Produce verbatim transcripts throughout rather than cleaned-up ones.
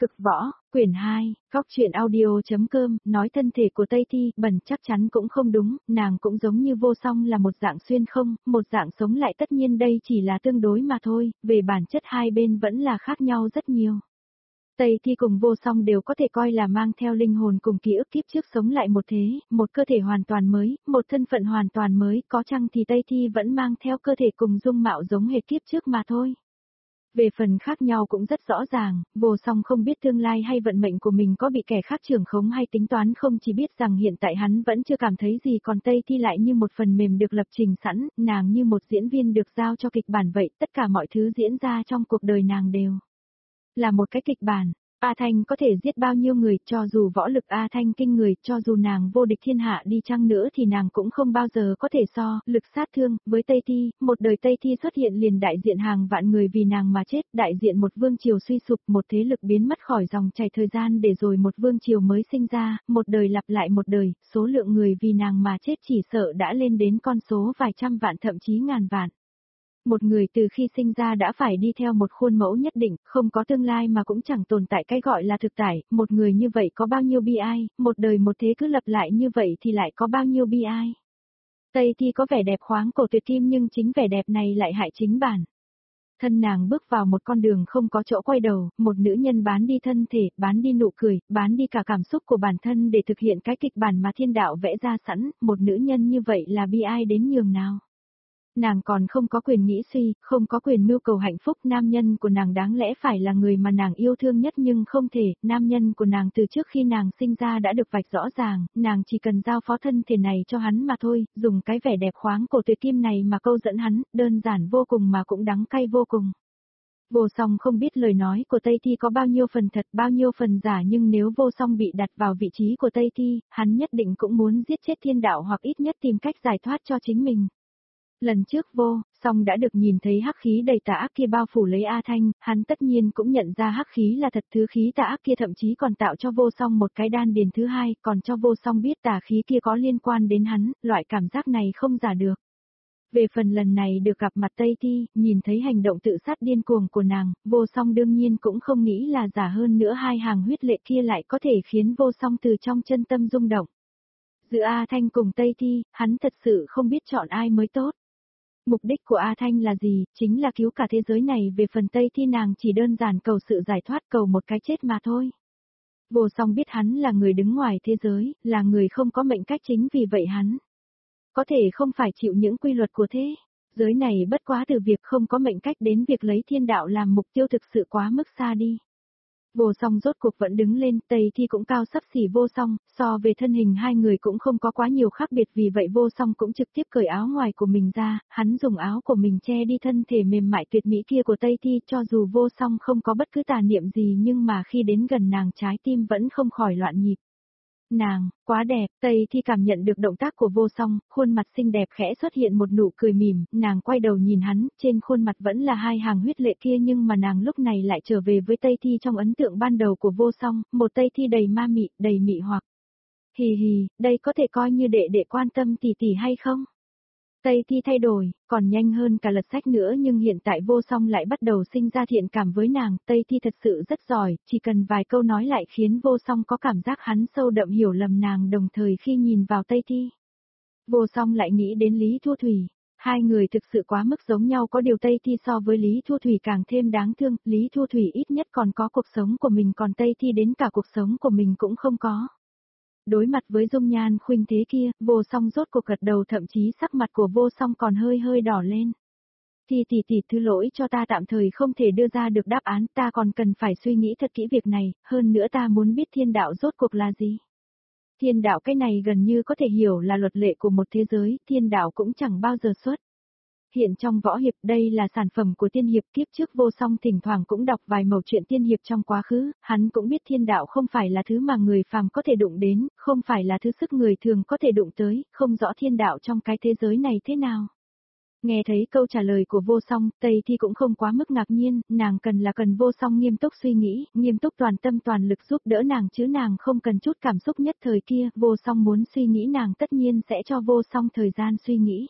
Cực võ, quyển hai, góc truyện audio.com, nói thân thể của Tây Thi, bẩn chắc chắn cũng không đúng, nàng cũng giống như Vô Song là một dạng xuyên không, một dạng sống lại, tất nhiên đây chỉ là tương đối mà thôi, về bản chất hai bên vẫn là khác nhau rất nhiều. Tây Thi cùng Vô Song đều có thể coi là mang theo linh hồn cùng ký ức kiếp trước sống lại một thế, một cơ thể hoàn toàn mới, một thân phận hoàn toàn mới, có chăng thì Tây Thi vẫn mang theo cơ thể cùng dung mạo giống hệt kiếp trước mà thôi. Về phần khác nhau cũng rất rõ ràng, Vô Song không biết tương lai hay vận mệnh của mình có bị kẻ khác trưởng khống hay tính toán không, chỉ biết rằng hiện tại hắn vẫn chưa cảm thấy gì, còn Tây Thi lại như một phần mềm được lập trình sẵn, nàng như một diễn viên được giao cho kịch bản vậy, tất cả mọi thứ diễn ra trong cuộc đời nàng đều là một cái kịch bản. A Thanh có thể giết bao nhiêu người, cho dù võ lực A Thanh kinh người, cho dù nàng vô địch thiên hạ đi chăng nữa thì nàng cũng không bao giờ có thể so, lực sát thương, với Tây Thi, một đời Tây Thi xuất hiện liền đại diện hàng vạn người vì nàng mà chết, đại diện một vương triều suy sụp, một thế lực biến mất khỏi dòng chảy thời gian để rồi một vương triều mới sinh ra, một đời lặp lại một đời, số lượng người vì nàng mà chết chỉ sợ đã lên đến con số vài trăm vạn thậm chí ngàn vạn. Một người từ khi sinh ra đã phải đi theo một khuôn mẫu nhất định, không có tương lai mà cũng chẳng tồn tại cái gọi là thực tại, một người như vậy có bao nhiêu bi ai, một đời một thế cứ lặp lại như vậy thì lại có bao nhiêu bi ai. Tây Thi có vẻ đẹp khoáng cổ tuyệt kim nhưng chính vẻ đẹp này lại hại chính bản thân nàng, bước vào một con đường không có chỗ quay đầu, một nữ nhân bán đi thân thể, bán đi nụ cười, bán đi cả cảm xúc của bản thân để thực hiện cái kịch bản mà thiên đạo vẽ ra sẵn, một nữ nhân như vậy là bi ai đến nhường nào. Nàng còn không có quyền nghĩ suy, không có quyền mưu cầu hạnh phúc, nam nhân của nàng đáng lẽ phải là người mà nàng yêu thương nhất nhưng không thể, nam nhân của nàng từ trước khi nàng sinh ra đã được vạch rõ ràng, nàng chỉ cần giao phó thân thể này cho hắn mà thôi, dùng cái vẻ đẹp khoáng cổ tuyệt kim này mà câu dẫn hắn, đơn giản vô cùng mà cũng đắng cay vô cùng. Vô Song không biết lời nói của Tây Thi có bao nhiêu phần thật, bao nhiêu phần giả, nhưng nếu Vô Song bị đặt vào vị trí của Tây Thi, hắn nhất định cũng muốn giết chết thiên đạo hoặc ít nhất tìm cách giải thoát cho chính mình. Lần trước Vô Song đã được nhìn thấy hắc khí đầy tà ác kia bao phủ lấy A Thanh, hắn tất nhiên cũng nhận ra hắc khí là thật, thứ khí tà ác kia thậm chí còn tạo cho Vô Song một cái đan điền thứ hai, còn cho Vô Song biết tà khí kia có liên quan đến hắn, loại cảm giác này không giả được. Về phần lần này được gặp mặt Tây Thi, nhìn thấy hành động tự sát điên cuồng của nàng, Vô Song đương nhiên cũng không nghĩ là giả, hơn nữa hai hàng huyết lệ kia lại có thể khiến Vô Song từ trong chân tâm rung động. Giữa A Thanh cùng Tây Thi, hắn thật sự không biết chọn ai mới tốt. Mục đích của A Thanh là gì, chính là cứu cả thế giới này, về phần Tây Thi nàng chỉ đơn giản cầu sự giải thoát, cầu một cái chết mà thôi. Vô Song biết hắn là người đứng ngoài thế giới, là người không có mệnh cách, chính vì vậy hắn có thể không phải chịu những quy luật của thế giới này, bất quá từ việc không có mệnh cách đến việc lấy thiên đạo làm mục tiêu thực sự quá mức xa đi. Vô Song rốt cuộc vẫn đứng lên, Tây Thi cũng cao sắp xỉ Vô Song, so về thân hình hai người cũng không có quá nhiều khác biệt, vì vậy Vô Song cũng trực tiếp cởi áo ngoài của mình ra, hắn dùng áo của mình che đi thân thể mềm mại tuyệt mỹ kia của Tây Thi, cho dù Vô Song không có bất cứ tà niệm gì nhưng mà khi đến gần nàng trái tim vẫn không khỏi loạn nhịp. Nàng, quá đẹp, Tây Thi cảm nhận được động tác của Vô Song, khuôn mặt xinh đẹp khẽ xuất hiện một nụ cười mỉm, nàng quay đầu nhìn hắn, trên khuôn mặt vẫn là hai hàng huyết lệ kia nhưng mà nàng lúc này lại trở về với Tây Thi trong ấn tượng ban đầu của Vô Song, một Tây Thi đầy ma mị, đầy mị hoặc. Hì hì, đây có thể coi như đệ đệ quan tâm tỷ tỷ hay không? Tây Thi thay đổi, còn nhanh hơn cả lật sách nữa, nhưng hiện tại Vô Song lại bắt đầu sinh ra thiện cảm với nàng, Tây Thi thật sự rất giỏi, chỉ cần vài câu nói lại khiến Vô Song có cảm giác hắn sâu đậm hiểu lầm nàng, đồng thời khi nhìn vào Tây Thi, Vô Song lại nghĩ đến Lý Thu Thủy, hai người thực sự quá mức giống nhau, có điều Tây Thi so với Lý Thu Thủy càng thêm đáng thương, Lý Thu Thủy ít nhất còn có cuộc sống của mình, còn Tây Thi đến cả cuộc sống của mình cũng không có. Đối mặt với dung nhan khuynh thế kia, Vô Song rốt cuộc gật đầu, thậm chí sắc mặt của Vô Song còn hơi hơi đỏ lên. Thì tỷ tỷ thứ lỗi cho ta tạm thời không thể đưa ra được đáp án, ta còn cần phải suy nghĩ thật kỹ việc này, hơn nữa ta muốn biết thiên đạo rốt cuộc là gì. Thiên đạo cái này gần như có thể hiểu là luật lệ của một thế giới, thiên đạo cũng chẳng bao giờ xuất hiện trong võ hiệp, đây là sản phẩm của tiên hiệp, kiếp trước Vô Song thỉnh thoảng cũng đọc vài mẩu chuyện tiên hiệp trong quá khứ, hắn cũng biết thiên đạo không phải là thứ mà người phàm có thể đụng đến, không phải là thứ sức người thường có thể đụng tới, không rõ thiên đạo trong cái thế giới này thế nào. Nghe thấy câu trả lời của Vô Song, Tây Thi cũng không quá mức ngạc nhiên, nàng cần là cần Vô Song nghiêm túc suy nghĩ, nghiêm túc toàn tâm toàn lực giúp đỡ nàng chứ nàng không cần chút cảm xúc nhất thời kia, Vô Song muốn suy nghĩ nàng tất nhiên sẽ cho Vô Song thời gian suy nghĩ.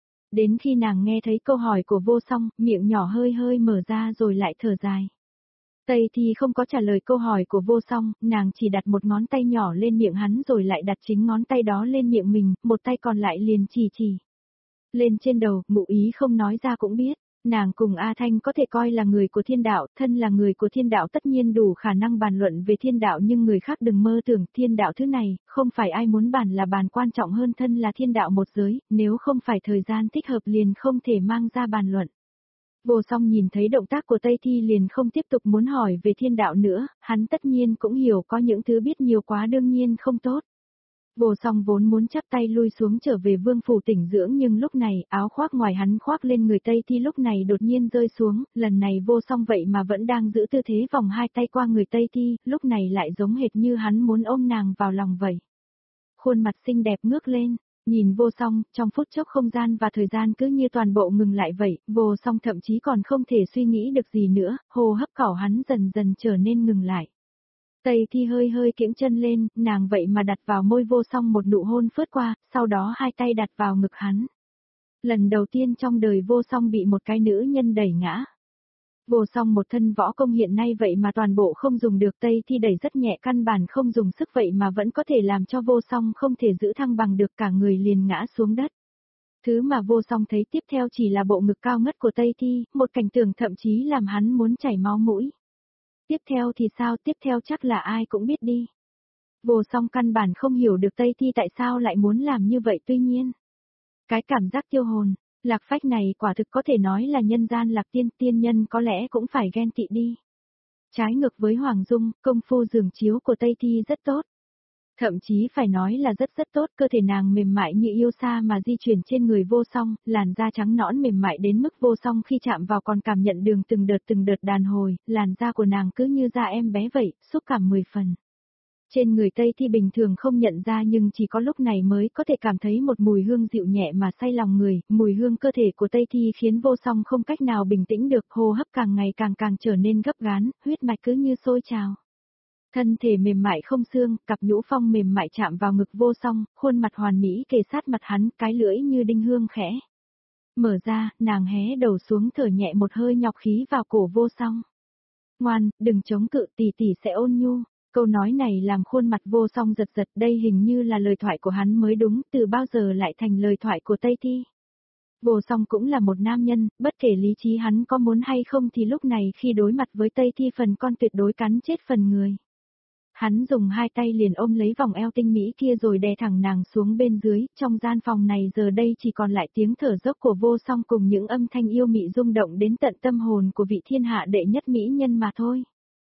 Đến khi nàng nghe thấy câu hỏi của Vô Song, miệng nhỏ hơi hơi mở ra rồi lại thở dài. Tây Thi không có trả lời câu hỏi của vô song, nàng chỉ đặt một ngón tay nhỏ lên miệng hắn rồi lại đặt chính ngón tay đó lên miệng mình, một tay còn lại liền chỉ chỉ. Lên trên đầu, ngụ ý không nói ra cũng biết, nàng cùng A Thanh có thể coi là người của thiên đạo, thân là người của thiên đạo tất nhiên đủ khả năng bàn luận về thiên đạo nhưng người khác đừng mơ tưởng thiên đạo thứ này, không phải ai muốn bàn là bàn quan trọng hơn thân là thiên đạo một giới, nếu không phải thời gian thích hợp liền không thể mang ra bàn luận. Vô song nhìn thấy động tác của Tây Thi liền không tiếp tục muốn hỏi về thiên đạo nữa, hắn tất nhiên cũng hiểu có những thứ biết nhiều quá đương nhiên không tốt. Vô song vốn muốn chắp tay lui xuống trở về vương phủ tỉnh dưỡng nhưng lúc này áo khoác ngoài hắn khoác lên người Tây Thi lúc này đột nhiên rơi xuống, lần này vô song vậy mà vẫn đang giữ tư thế vòng hai tay qua người Tây Thi, lúc này lại giống hệt như hắn muốn ôm nàng vào lòng vậy. Khuôn mặt xinh đẹp ngước lên. Nhìn vô song, trong phút chốc không gian và thời gian cứ như toàn bộ ngừng lại vậy, vô song thậm chí còn không thể suy nghĩ được gì nữa, hô hấp cỏ hắn dần dần trở nên ngừng lại. Tây Thi hơi hơi kiễng chân lên, nàng vậy mà đặt vào môi vô song một nụ hôn phớt qua, sau đó hai tay đặt vào ngực hắn. Lần đầu tiên trong đời vô song bị một cái nữ nhân đẩy ngã. Vô song một thân võ công hiện nay vậy mà toàn bộ không dùng được Tây Thi đẩy rất nhẹ căn bản không dùng sức vậy mà vẫn có thể làm cho vô song không thể giữ thăng bằng được cả người liền ngã xuống đất. Thứ mà vô song thấy tiếp theo chỉ là bộ ngực cao ngất của Tây Thi, một cảnh tượng thậm chí làm hắn muốn chảy máu mũi. Tiếp theo thì sao, tiếp theo chắc là ai cũng biết đi. Vô song căn bản không hiểu được Tây Thi tại sao lại muốn làm như vậy tuy nhiên. Cái cảm giác tiêu hồn, lạc phách này quả thực có thể nói là nhân gian lạc tiên tiên nhân có lẽ cũng phải ghen tị đi. Trái ngược với Hoàng Dung, công phu giường chiếu của Tây Thi rất tốt. Thậm chí phải nói là rất rất tốt, cơ thể nàng mềm mại như yêu sa mà di chuyển trên người vô song, làn da trắng nõn mềm mại đến mức vô song khi chạm vào còn cảm nhận đường từng đợt từng đợt đàn hồi, làn da của nàng cứ như da em bé vậy, xúc cảm mười phần. Trên người Tây Thi bình thường không nhận ra nhưng chỉ có lúc này mới có thể cảm thấy một mùi hương dịu nhẹ mà say lòng người, mùi hương cơ thể của Tây Thi khiến vô song không cách nào bình tĩnh được, hô hấp càng ngày càng càng trở nên gấp gán, huyết mạch cứ như sôi trào. Thân thể mềm mại không xương, cặp nhũ phong mềm mại chạm vào ngực vô song, khuôn mặt hoàn mỹ kề sát mặt hắn, cái lưỡi như đinh hương khẽ. Mở ra, nàng hé đầu xuống thở nhẹ một hơi nhọc khí vào cổ vô song. Ngoan, đừng chống cự, tỷ tỷ sẽ ôn nhu. Câu nói này làm khuôn mặt vô song giật giật, đây hình như là lời thoại của hắn mới đúng, từ bao giờ lại thành lời thoại của Tây Thi. Vô song cũng là một nam nhân, bất kể lý trí hắn có muốn hay không thì lúc này khi đối mặt với Tây Thi phần con tuyệt đối cắn chết phần người. Hắn dùng hai tay liền ôm lấy vòng eo tinh mỹ kia rồi đè thẳng nàng xuống bên dưới, trong gian phòng này giờ đây chỉ còn lại tiếng thở dốc của vô song cùng những âm thanh yêu mị rung động đến tận tâm hồn của vị thiên hạ đệ nhất mỹ nhân mà thôi.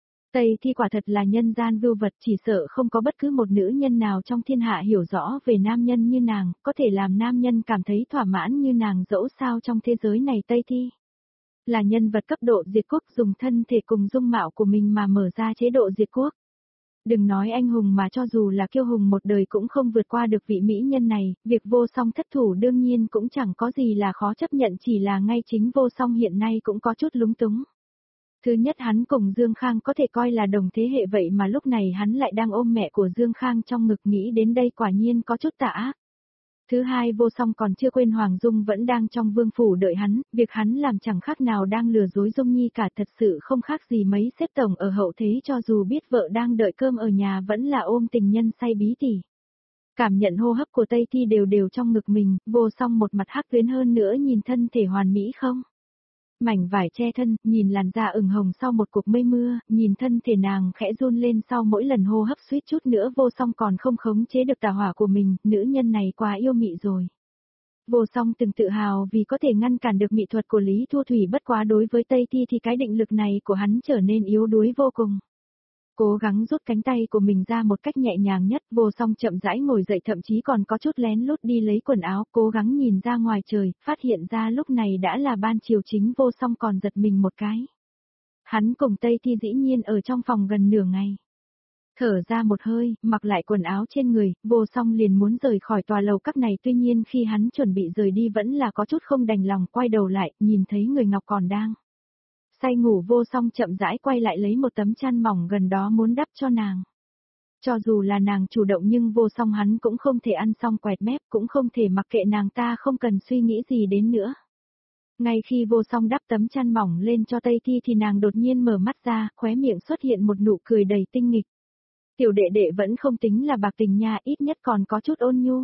Tây Thi quả thật là nhân gian vưu vật, chỉ sợ không có bất cứ một nữ nhân nào trong thiên hạ hiểu rõ về nam nhân như nàng, có thể làm nam nhân cảm thấy thỏa mãn như nàng dẫu sao trong thế giới này. Tây Thi là nhân vật cấp độ diệt quốc, dùng thân thể cùng dung mạo của mình mà mở ra chế độ diệt quốc. Đừng nói anh hùng mà cho dù là kiêu hùng một đời cũng không vượt qua được vị mỹ nhân này, việc vô song thất thủ đương nhiên cũng chẳng có gì là khó chấp nhận, chỉ là ngay chính vô song hiện nay cũng có chút lúng túng. Thứ nhất, hắn cùng Dương Khang có thể coi là đồng thế hệ vậy mà lúc này hắn lại đang ôm mẹ của Dương Khang trong ngực, nghĩ đến đây quả nhiên có chút tà ác. Thứ hai, vô song còn chưa quên Hoàng Dung vẫn đang trong vương phủ đợi hắn, việc hắn làm chẳng khác nào đang lừa dối Dung Nhi cả, thật sự không khác gì mấy xếp tổng ở hậu thế, cho dù biết vợ đang đợi cơm ở nhà vẫn là ôm tình nhân say bí tỉ. Cảm nhận hô hấp của Tây Thi đều đều trong ngực mình, vô song một mặt hắc tuyến hơn nữa nhìn thân thể hoàn mỹ không? Mảnh vải che thân, nhìn làn da ửng hồng sau một cuộc mây mưa, nhìn thân thể nàng khẽ run lên sau mỗi lần hô hấp suýt chút nữa vô song còn không khống chế được tà hỏa của mình, nữ nhân này quá yêu mị rồi. Vô song từng tự hào vì có thể ngăn cản được mỹ thuật của Lý Thu Thủy, bất quá đối với Tây Thi thì cái định lực này của hắn trở nên yếu đuối vô cùng. Cố gắng rút cánh tay của mình ra một cách nhẹ nhàng nhất, vô song chậm rãi ngồi dậy, thậm chí còn có chút lén lút đi lấy quần áo, cố gắng nhìn ra ngoài trời, phát hiện ra lúc này đã là ban chiều chính, vô song còn giật mình một cái. Hắn cùng Tây Thi dĩ nhiên ở trong phòng gần nửa ngày. Thở ra một hơi, mặc lại quần áo trên người, vô song liền muốn rời khỏi tòa lầu các này, tuy nhiên khi hắn chuẩn bị rời đi vẫn là có chút không đành lòng, quay đầu lại, nhìn thấy người Ngọc còn đang say ngủ, vô song chậm rãi quay lại lấy một tấm chăn mỏng gần đó muốn đắp cho nàng. Cho dù là nàng chủ động nhưng vô song hắn cũng không thể ăn xong quẹt mép, cũng không thể mặc kệ nàng ta không cần suy nghĩ gì đến nữa. Ngay khi vô song đắp tấm chăn mỏng lên cho Tây Thi thì nàng đột nhiên mở mắt ra, khóe miệng xuất hiện một nụ cười đầy tinh nghịch. Tiểu đệ đệ vẫn không tính là bạc tình nha, ít nhất còn có chút ôn nhu.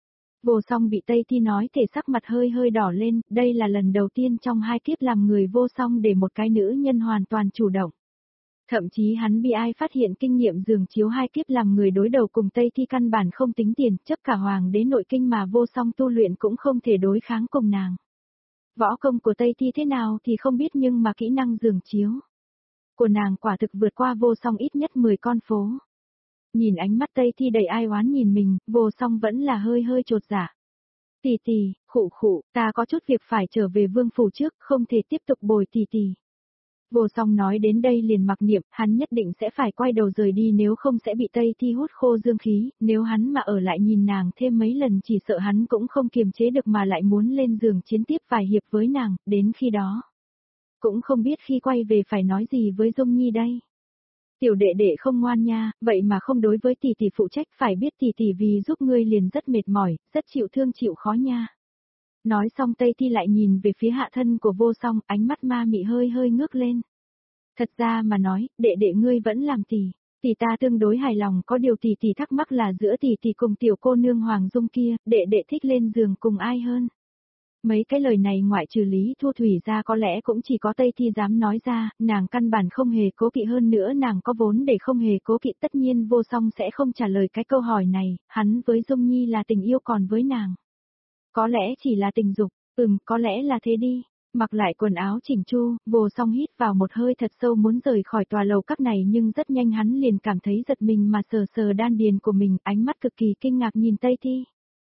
Vô song bị Tây Thi nói thể sắc mặt hơi hơi đỏ lên, đây là lần đầu tiên trong hai kiếp làm người vô song để một cái nữ nhân hoàn toàn chủ động. Thậm chí hắn bị ai phát hiện kinh nghiệm giường chiếu hai kiếp làm người đối đầu cùng Tây Thi căn bản không tính tiền, chấp cả hoàng đế nội kinh mà vô song tu luyện cũng không thể đối kháng cùng nàng. Võ công của Tây Thi thế nào thì không biết nhưng mà kỹ năng giường chiếu của nàng quả thực vượt qua vô song ít nhất mười con phố. Nhìn ánh mắt Tây Thi đầy ai oán nhìn mình, vô song vẫn là hơi hơi trột dạ. Tỷ tỷ, khụ khụ, ta có chút việc phải trở về vương phủ trước, không thể tiếp tục bồi tỷ tỷ. Vô song nói đến đây liền mặc niệm, hắn nhất định sẽ phải quay đầu rời đi nếu không sẽ bị Tây Thi hút khô dương khí, nếu hắn mà ở lại nhìn nàng thêm mấy lần chỉ sợ hắn cũng không kiềm chế được mà lại muốn lên giường chiến tiếp vài hiệp với nàng, đến khi đó. Cũng không biết khi quay về phải nói gì với Dung Nhi đây. Tiểu đệ đệ không ngoan nha, vậy mà không đối với tỷ tỷ phụ trách, phải biết tỷ tỷ vì giúp ngươi liền rất mệt mỏi, rất chịu thương chịu khó nha. Nói xong Tây Thi lại nhìn về phía hạ thân của vô song, ánh mắt ma mị hơi hơi ngước lên. Thật ra mà nói, đệ đệ ngươi vẫn làm tỷ, tỷ ta tương đối hài lòng, có điều tỷ tỷ thắc mắc là giữa tỷ tỷ cùng tiểu cô nương Hoàng Dung kia, đệ đệ thích lên giường cùng ai hơn. Mấy cái lời này ngoại trừ Lý Thu Thủy ra có lẽ cũng chỉ có Tây Thi dám nói ra, nàng căn bản không hề cố kỵ, hơn nữa nàng có vốn để không hề cố kỵ, tất nhiên vô song sẽ không trả lời cái câu hỏi này, hắn với Dung Nhi là tình yêu còn với nàng. Có lẽ chỉ là tình dục, ừm, có lẽ là thế đi. Mặc lại quần áo chỉnh chu, vô song hít vào một hơi thật sâu muốn rời khỏi tòa lầu các này nhưng rất nhanh hắn liền cảm thấy giật mình mà sờ sờ đan điền của mình, ánh mắt cực kỳ kinh ngạc nhìn Tây Thi.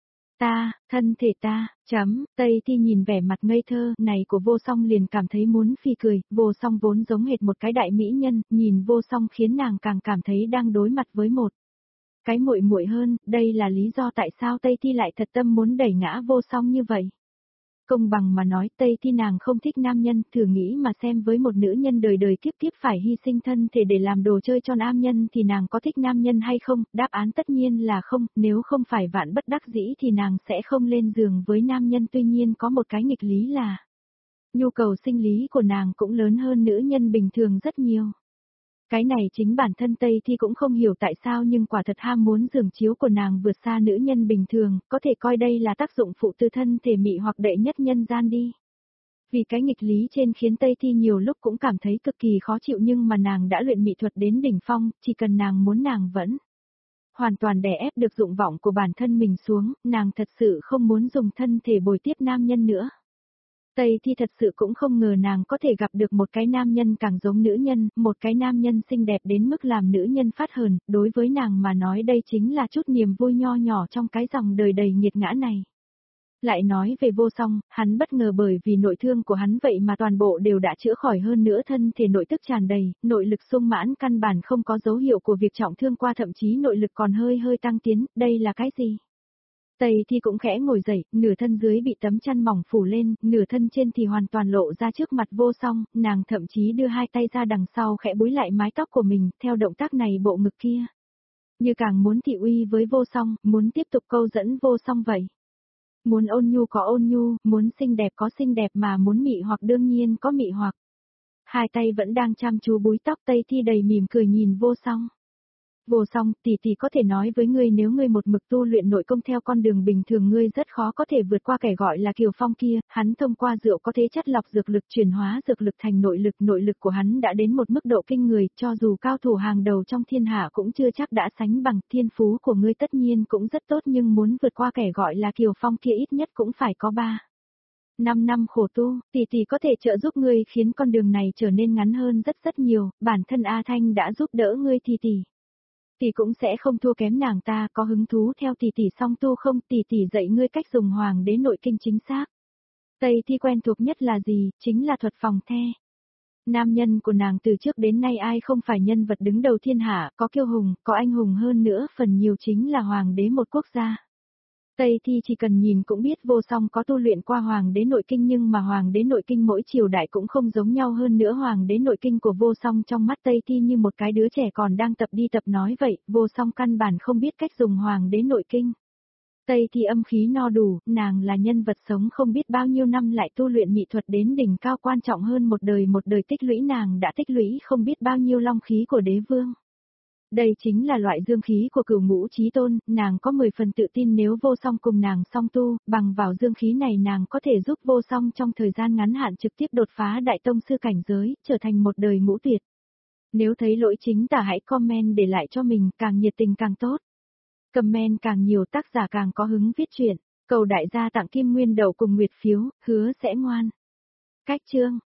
Ta, thân thể ta, chấm, Tây Thi nhìn vẻ mặt ngây thơ này của vô song liền cảm thấy muốn phi cười, vô song vốn giống hệt một cái đại mỹ nhân, nhìn vô song khiến nàng càng cảm thấy đang đối mặt với một cái muội muội hơn, đây là lý do tại sao Tây Thi lại thật tâm muốn đẩy ngã vô song như vậy. Công bằng mà nói Tây Thi nàng không thích nam nhân, thử nghĩ mà xem với một nữ nhân đời đời kiếp kiếp phải hy sinh thân thể để làm đồ chơi cho nam nhân thì nàng có thích nam nhân hay không, đáp án tất nhiên là không, nếu không phải vạn bất đắc dĩ thì nàng sẽ không lên giường với nam nhân, tuy nhiên có một cái nghịch lý là nhu cầu sinh lý của nàng cũng lớn hơn nữ nhân bình thường rất nhiều. Cái này chính bản thân Tây Thi cũng không hiểu tại sao nhưng quả thật ham muốn giường chiếu của nàng vượt xa nữ nhân bình thường, có thể coi đây là tác dụng phụ từ thân thể mị hoặc đệ nhất nhân gian đi. Vì cái nghịch lý trên khiến Tây Thi nhiều lúc cũng cảm thấy cực kỳ khó chịu nhưng mà nàng đã luyện mỹ thuật đến đỉnh phong, chỉ cần nàng muốn nàng vẫn hoàn toàn đè ép được dụng vọng của bản thân mình xuống, nàng thật sự không muốn dùng thân thể bồi tiếp nam nhân nữa. Tây Thi thật sự cũng không ngờ nàng có thể gặp được một cái nam nhân càng giống nữ nhân, một cái nam nhân xinh đẹp đến mức làm nữ nhân phát hờn, đối với nàng mà nói đây chính là chút niềm vui nho nhỏ trong cái dòng đời đầy nghiệt ngã này. Lại nói về vô song, hắn bất ngờ bởi vì nội thương của hắn vậy mà toàn bộ đều đã chữa khỏi, hơn nữa thân thể nội tức tràn đầy, nội lực sung mãn, căn bản không có dấu hiệu của việc trọng thương qua, thậm chí nội lực còn hơi hơi tăng tiến, đây là cái gì? Tây Thi cũng khẽ ngồi dậy, nửa thân dưới bị tấm chăn mỏng phủ lên, nửa thân trên thì hoàn toàn lộ ra trước mặt vô song, nàng thậm chí đưa hai tay ra đằng sau khẽ búi lại mái tóc của mình, theo động tác này bộ ngực kia. Như càng muốn thị uy với vô song, muốn tiếp tục câu dẫn vô song vậy. Muốn ôn nhu có ôn nhu, muốn xinh đẹp có xinh đẹp mà muốn mị hoặc đương nhiên có mị hoặc. Hai tay vẫn đang chăm chú búi tóc, Tây Thi đầy mỉm cười nhìn vô song. Vô song, tỷ tỷ có thể nói với ngươi, nếu ngươi một mực tu luyện nội công theo con đường bình thường ngươi rất khó có thể vượt qua kẻ gọi là Kiều Phong kia, hắn thông qua rượu có thể chất lọc dược lực chuyển hóa dược lực thành nội lực, nội lực của hắn đã đến một mức độ kinh người, cho dù cao thủ hàng đầu trong thiên hạ cũng chưa chắc đã sánh bằng, thiên phú của ngươi tất nhiên cũng rất tốt nhưng muốn vượt qua kẻ gọi là Kiều Phong kia ít nhất cũng phải có ba. Năm năm khổ tu, tỷ tỷ có thể trợ giúp ngươi khiến con đường này trở nên ngắn hơn rất rất nhiều, bản thân A Thanh đã giúp đỡ ngươi thì tỷ. Tỷ cũng sẽ không thua kém nàng ta, có hứng thú theo tỷ tỷ song tu không, tỷ tỷ dạy ngươi cách dùng hoàng đế nội kinh chính xác. Tây Thi quen thuộc nhất là gì, chính là thuật phòng the. Nam nhân của nàng từ trước đến nay ai không phải nhân vật đứng đầu thiên hạ, có kiêu hùng, có anh hùng hơn nữa, phần nhiều chính là hoàng đế một quốc gia. Tây Thi chỉ cần nhìn cũng biết vô song có tu luyện qua hoàng đế nội kinh nhưng mà hoàng đế nội kinh mỗi triều đại cũng không giống nhau, hơn nữa hoàng đế nội kinh của vô song trong mắt Tây Thi như một cái đứa trẻ còn đang tập đi tập nói vậy, vô song căn bản không biết cách dùng hoàng đế nội kinh. Tây Thi âm khí no đủ, nàng là nhân vật sống không biết bao nhiêu năm lại tu luyện mỹ thuật đến đỉnh cao, quan trọng hơn một đời một đời tích lũy, nàng đã tích lũy không biết bao nhiêu long khí của đế vương. Đây chính là loại dương khí của cửu ngũ chí tôn, nàng có mười phần tự tin nếu vô song cùng nàng song tu, bằng vào dương khí này nàng có thể giúp vô song trong thời gian ngắn hạn trực tiếp đột phá đại tông sư cảnh giới, trở thành một đời ngũ tuyệt. Nếu thấy lỗi chính tả hãy comment để lại cho mình, càng nhiệt tình càng tốt. Comment càng nhiều tác giả càng có hứng viết chuyện, cầu đại gia tặng kim nguyên đậu cùng nguyệt phiếu, hứa sẽ ngoan. Cách chương